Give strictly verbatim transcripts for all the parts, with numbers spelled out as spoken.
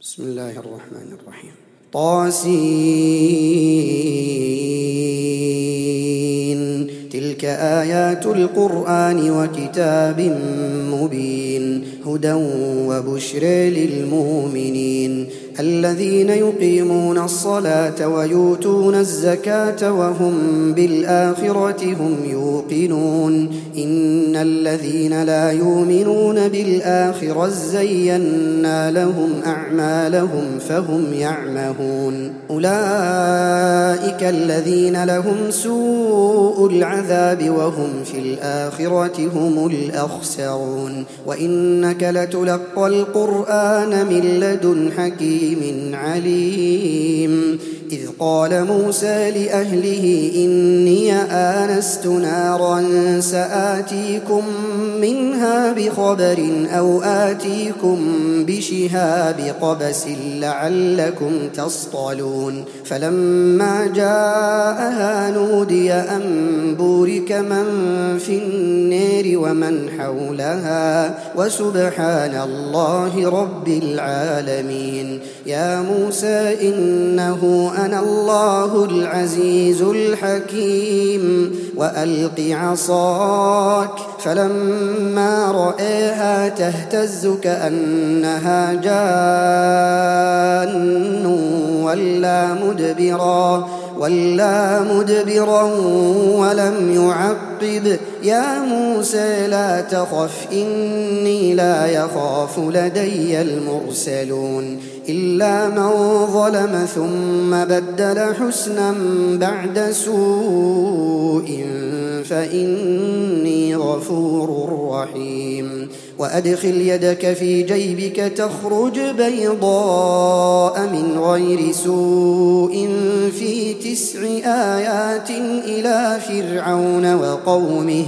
بسم الله الرحمن الرحيم. طاسين تلك آيات القرآن وكتاب مبين هدى وبشر للمؤمنين الذين يقيمون الصلاة ويؤتون الزكاة وهم بالآخرة هم يوقنون إن الذين لا يؤمنون بالآخرة زينا لهم أعمالهم فهم يعمهون أولئك الذين لهم سوء العذاب وهم في الآخرة هم الأخسرون وإنك لتلقى القرآن من لدن حكيم من عليم إذ قال موسى لأهله إني آنست نارا سآتيكم منها بخبر أو آتيكم بشهاب قبس لعلكم تصطلون فلما جاءها نودي أن بورك من في النار ومن حولها وسبحان الله رب العالمين يا موسى إنه أنا الله العزيز الحكيم وألق عصاك فلما رآها تهتز كأنها جان ولا مدبرا ولا مدبرا ولم يعقب يا موسى لا تخف إني لا يخاف لدي المرسلون إلا من ظلم ثم بدل حسنا بعد سوء فإني غفور رحيم وأدخل يدك في جيبك تخرج بيضاء من غير سوء في تسع آيات إلى فرعون وقومه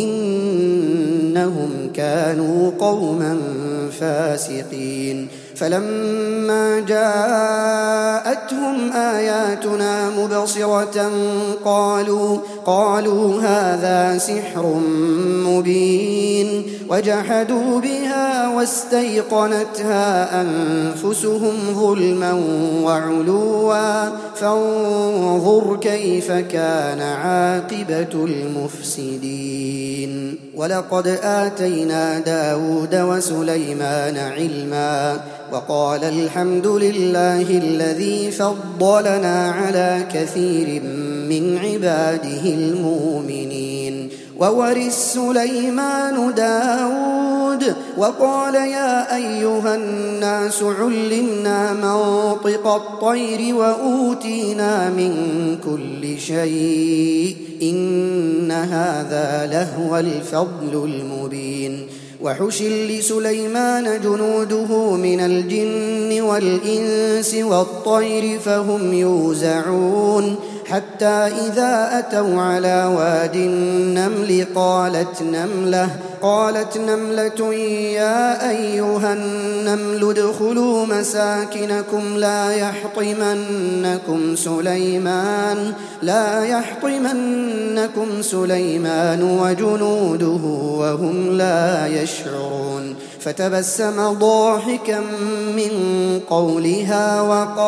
إنهم كانوا قوما فاسقين فلما جاءتهم آياتنا مبصرة قالوا قالوا هذا سحر مبين وجحدوا بها واستيقنتها أنفسهم ظلما وعلوا فانظر كيف كان عاقبة المفسدين ولقد آتينا داود وسليمان علما وقال الحمد لله الذي فضلنا على كثير من عباده المؤمنين وورث سليمان داود وقال يا أيها الناس علمنا منطق الطير وأوتينا من كل شيء إن هذا لهو الفضل المبين وحشر لسليمان جنوده من الجن والإنس والطير فهم يوزعون حتى إذا أتوا على واد النمل قالت نملة قالت نملة يا أيها النمل ادخلوا مساكنكم لا يحطمنكم سليمان لا يحطمنكم سليمان وجنوده وهم لا يشعرون فتبسم ضاحكا من قولها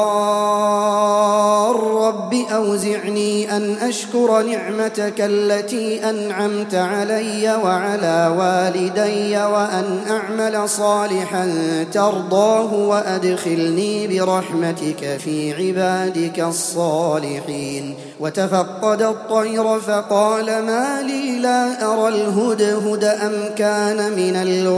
وقال رب أوزعني أن أشكر نعمتك التي أنعمت علي وعلى والدي وأن أعمل صالحا ترضاه وأدخلني برحمتك في عبادك الصالحين وتفقد الطير فقال ما لي لا أرى الهدهد أم كان من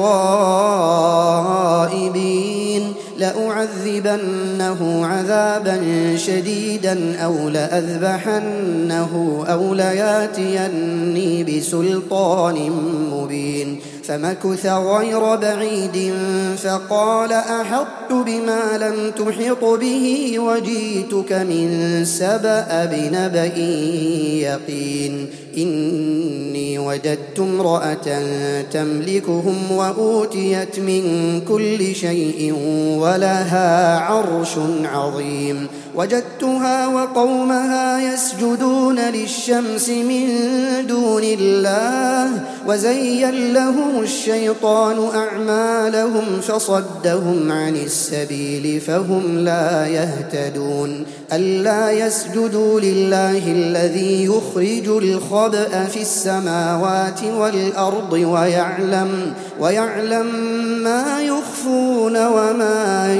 الغائبين لأعذبنه عذابا شديدا أو لأذبحنه أو لياتيني بسلطان مبين فمكث غير بعيد فقال أحطت بما لم تحط به وجئتك من سبأ بنبأ يقين إني وجدت امرأة تملكهم وأوتيت من كل شيء ولها عرش عظيم وجدتها وقومها يسجدون للشمس من دون الله وزين لهم الشيطان أعمالهم فصدهم عن السبيل فهم لا يهتدون ألا يسجدوا لله الذي يخرج الخبأ في السماوات والأرض ويعلم, ويعلم ما يخفون وما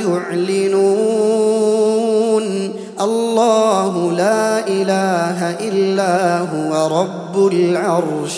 يعلنون الله لا إله إلا هو رب العرش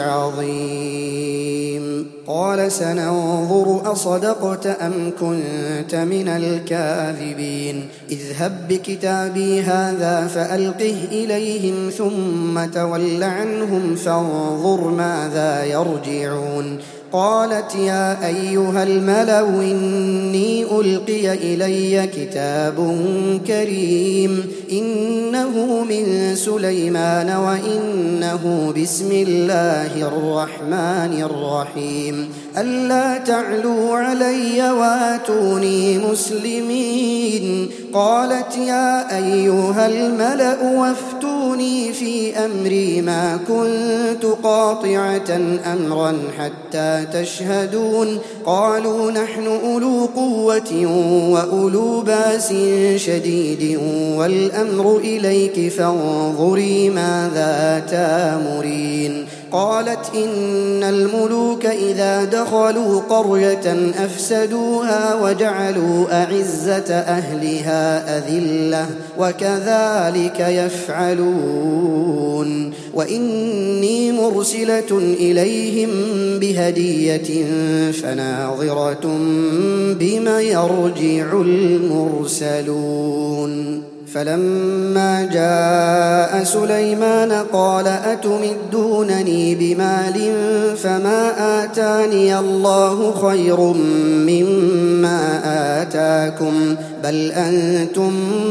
العظيم قال سننظر أصدقت أم كنت من الكاذبين اذهب بكتابي هذا فألقه إليهم ثم تول عنهم فانظر ماذا يرجعون قالت يا أيها الملأ إني ألقي إلي كتاب كريم إنه من سليمان وإنه بسم الله الرحمن الرحيم ألا تعلوا علي واتوني مسلمين قالت يا أيها الملأ وافتوني في أمري ما كنت قاطعة أمرا حتى تشهدون قالوا نحن أولو قوة وأولو باس شديد والأمر إليك فانظري ماذا تامرين قالت إن الملوك إذا دخلوا قرية أفسدوها وجعلوا أعزة أهلها أذلة وكذلك يفعلون وإني مرسلة إليهم بهدية فناظرة بما يرجع المرسلون فلما جاء سليمان قال أتمدونني بمال فما آتاني الله خير مما آتاكم بل أنتم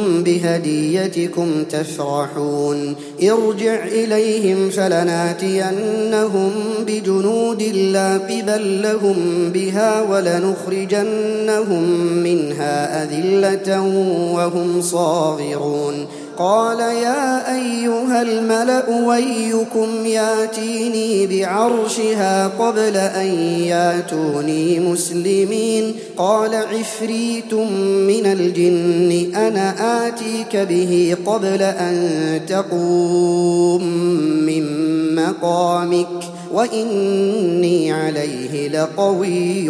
بهديتكم تفرحون ارجع إليهم فلناتينهم بجنود لا قبل لهم بها ولنخرجنهم منها أذلة وهم صاغرون قال يا أيها الملأ ويكم ياتيني بعرشها قبل أن ياتوني مسلمين قال عفريت من الجن أنا آتيك به قبل أن تقوم من مقامك وإني عليه لقوي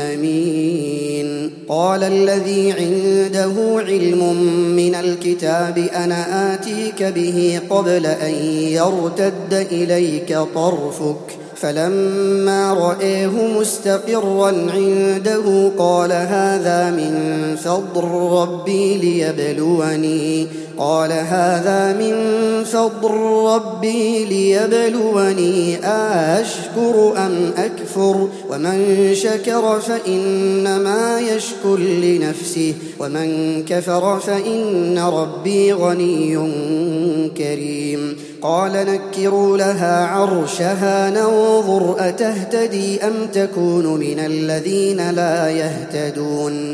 أمين قال الذي عنده علم من الكتاب أنا آتيك به قبل أن يرتد إليك طرفك فلما رأيه مستقرا عنده قال هذا من فضل ربي ليبلوني قال هذا من فضل ربي ليبلوني أشكر أم أكفر ومن شكر فإنما يشكر لنفسه ومن كفر فإن ربي غني كريم قال نكروا لها عرشها ننظر أتهتدي أم تكون من الذين لا يهتدون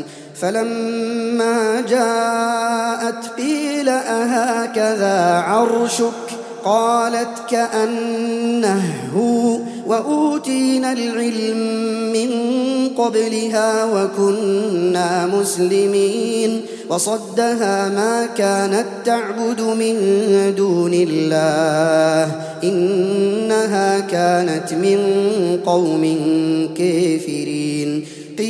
فلما جاءت قيل أهكذا عرشك قالت كأنه هو وأوتينا العلم من قبلها وكنا مسلمين وصدها ما كانت تعبد من دون الله إنها كانت من قوم كافرين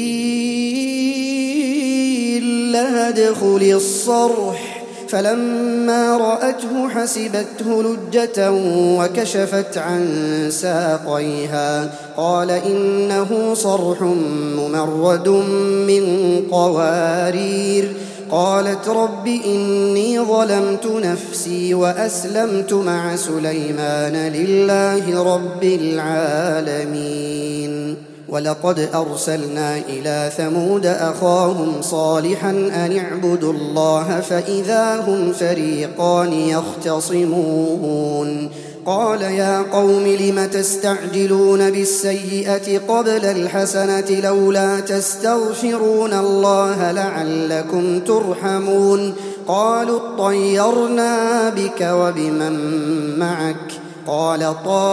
قيل لها ادخل الصرح فلما رأته حسبته لجة وكشفت عن ساقيها قال إنه صرح ممرد من قوارير قالت رب إني ظلمت نفسي وأسلمت مع سليمان لله رب العالمين ولقد أرسلنا إلى ثمود أخاهم صالحا أن اعبدوا الله فإذا هم فريقان يختصمون قال يا قوم لم تستعجلون بالسيئة قبل الحسنة لولا تستغفرون الله لعلكم ترحمون قالوا اطيرنا بك وبمن معك قال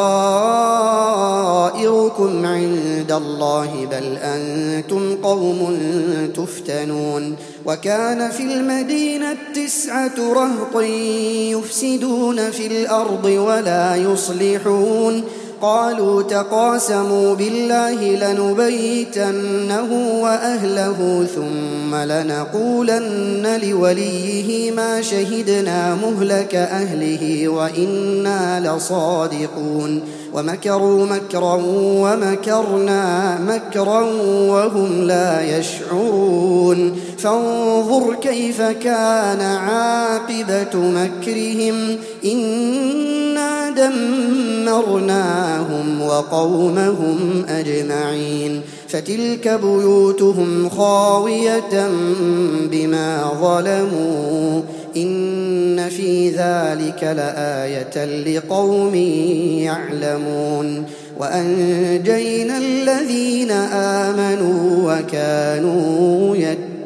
طائركم عند الله بل أنتم قوم تفتنون وكان في المدينة تسعة رهط يفسدون في الأرض ولا يصلحون قالوا تقاسموا بالله لنبيتنه وأهله ثم لنقولن لوليه ما شهدنا مهلك أهله وإنا لصادقون ومكروا مكرا ومكرنا مكرا وهم لا يشعرون فانظر كيف كان عاقبة مكرهم إنا دمرناهم وقومهم أجمعين فتلك بيوتهم خاوية بما ظلموا إن في ذلك لآية لقوم يعلمون وأنجينا الذين آمنوا وكانوا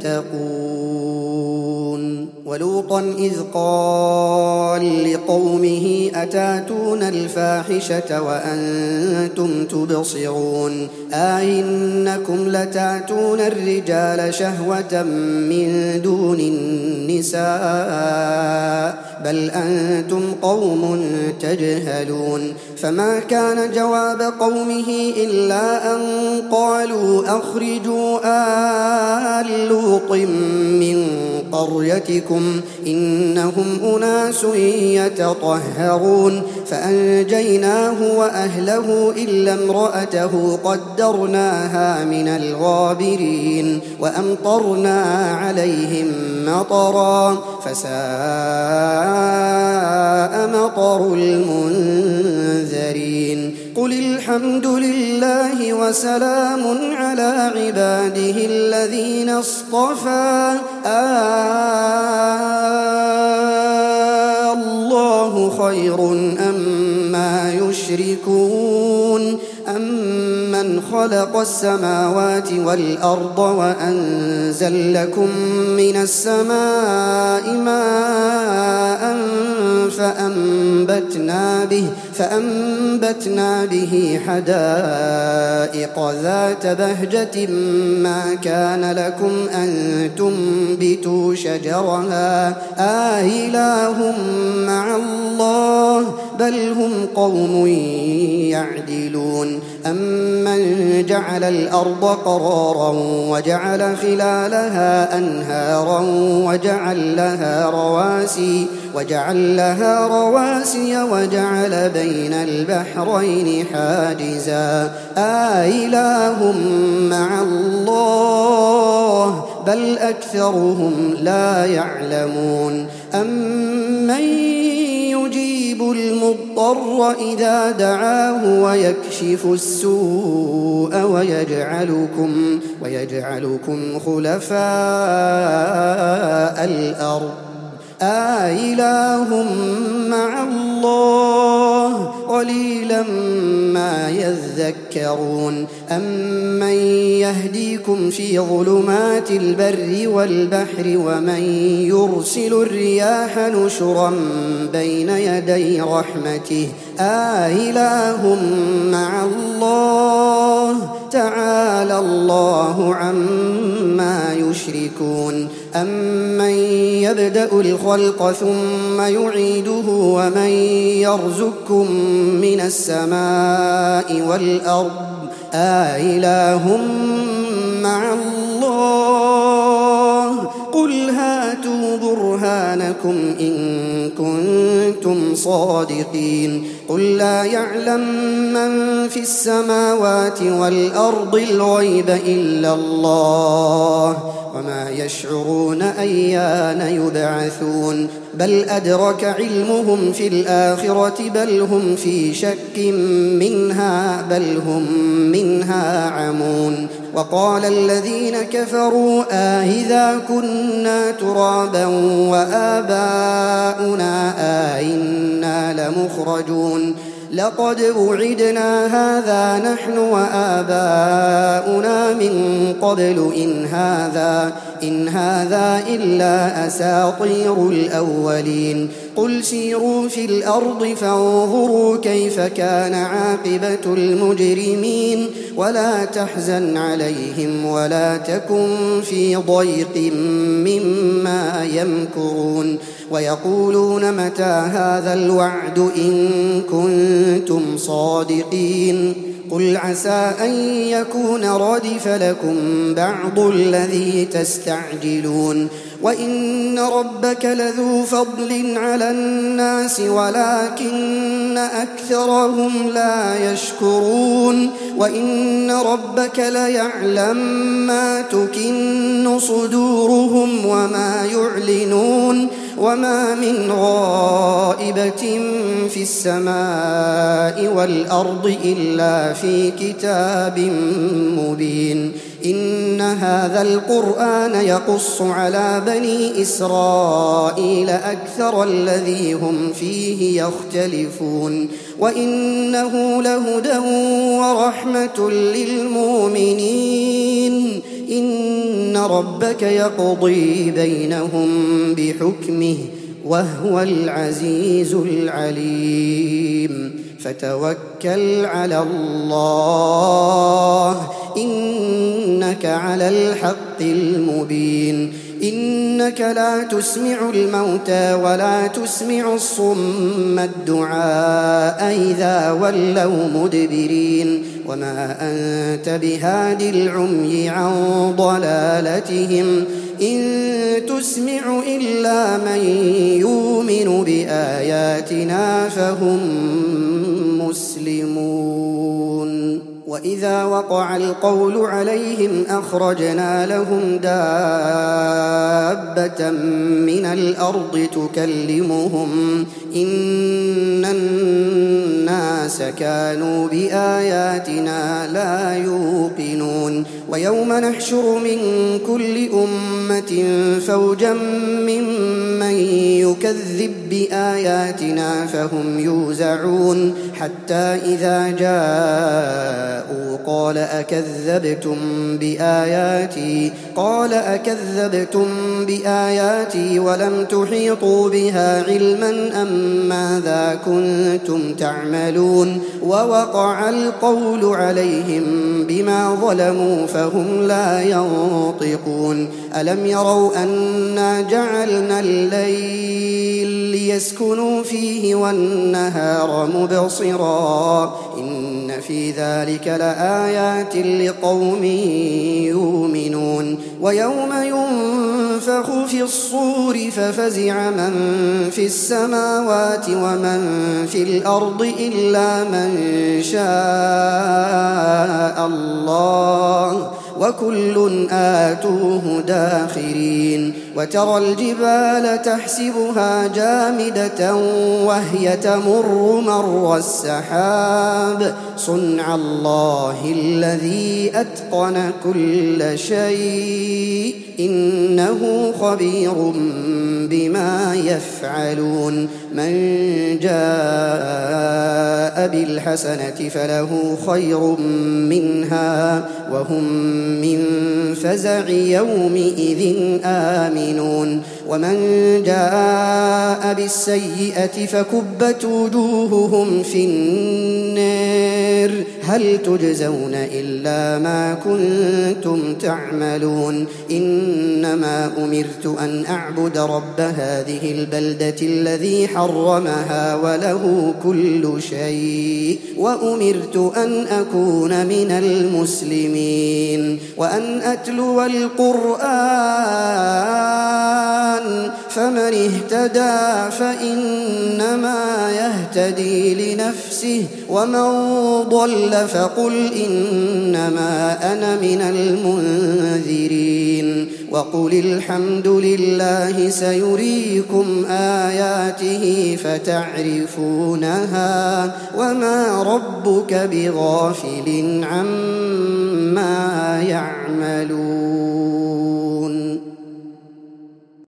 يتقون ولوطا إذ قال لقومه أتاتون الفاحشة وأنتم تبصرون أئنكم لتأتون الرجال شهوة من دون النساء بل أنتم قوم تجهلون فما كان جواب قومه إلا أن قالوا أخرجوا آل لوط من قريتكم إنهم أناس يتطهرون فأنجيناه وأهله إلا امرأته قدرناها من الغابرين وأمطرنا عليهم مطرا فساء مطر المنذرين قل الحمد لله وسلام على عباده الذين اصطفى الله خير أما يشركون أمن خلق السماوات والأرض وأنزل لكم من السماء ماء فأنبتنا به, فأنبتنا به حدائق ذات بهجة ما كان لكم أن تنبتوا شجرها آإله مع الله بل هم قوم يعدلون أمن جعل الأرض قرارا وجعل خلالها أنهارا وجعل لها رواسي وجعل لها رواسي وجعل بين البحرين حاجزا آإله مع الله بل أكثرهم لا يعلمون أمن يجيب المضطر إذا دعاه ويكشف السوء ويجعلكم, ويجعلكم خلفاء الأرض آإله مع الله قليلا ما يذكرون أمن يهديكم في ظلمات البر والبحر ومن يرسل الرياح نشرا بين يدي رحمته آإله مع الله تعالى الله عما يشركون أمن يبدأ الخلق ثم يعيده ومن يرزقكم من السماء والأرض آإله مع الله قل هاتوا برهانكم إن كنتم صادقين قل لا يعلم من في السماوات والأرض الغيب إلا الله وما يشعرون أيان يبعثون بل أدرك علمهم في الآخرة بل هم في شك منها بل هم منها عمون وقال الذين كفروا آئذا كنا ترابا وآباؤنا آئنا لمخرجون لقد وعدنا هذا نحن وآباؤنا من قبل إن هذا إن هذا إلا أساطير الأولين قل سيروا في الأرض فانظروا كيف كان عاقبة المجرمين ولا تحزن عليهم ولا تكن في ضيق مما يمكرون ويقولون متى هذا الوعد إن كنتم صادقين قل عسى أن يكون ردف لكم بعض الذي تستعجلون وإن ربك لذو فضل على الناس ولكن أكثرهم لا يشكرون وإن ربك ليعلم ما تكن صدورهم وما يعلنون وما من غائبة في السماء والأرض إلا في كتاب مبين إن هذا القرآن يقص على بني إسرائيل أكثر الذي هم فيه يختلفون وإنه لهدى ورحمة للمؤمنين إن ربك يقضي بينهم بحكمه وهو العزيز العليم فتوكل على الله إنك على الحق المبين إنك لا تسمع الموتى ولا تسمع الصم الدعاء إذا ولوا مدبرين وما أنت بهاد العمي عن ضلالتهم إن تسمع إلا من يؤمن بآياتنا فهم مسلمون وإذا وقع القول عليهم أخرجنا لهم دابة من الأرض تكلمهم إن الناس كانوا بآياتنا لا يوقنون ويوم نحشر من كل أمة فوجا ممن يكذب بآياتنا فهم يوزعون حتى إذا جاءوا قال أكذبتم بآياتي قال أكذبتم بآياتي ولم تحيطوا بها علما أم ماذا كنتم تعملون ووقع القول عليهم بما ظلموا فهم لا ينطقون ألم يروا أنا جعلنا الليل ليسكنوا فيه والنهار مبصرا إن في ذلك لآيات لقوم يؤمنون ويوم ينفخ في الصور ففزع من في السماوات ومن في الأرض إلا من شاء الله وكل آتوه داخرين وترى الجبال تحسبها جامدة وهي تمر مر السحاب صنع الله الذي أتقن كل شيء إنه خبير بما يفعلون من جاء بالحسنة فله خير منها وهم من فزع يومئذ آمنون ومن جاء بالسيئة فكبت وجوههم في النار هل تجزون إلا ما كنتم تعملون إنما أمرت أن أعبد رب هذه البلدة الذي حرمها وله كل شيء وأمرت أن أكون من المسلمين وأن أتلو القرآن فمن اهتدى فإنما يهتدي لنفسه ومن ضل فقل إنما أنا من المنذرين وقل الحمد لله سيريكم آياته فتعرفونها وما ربك بغافل عما يعملون.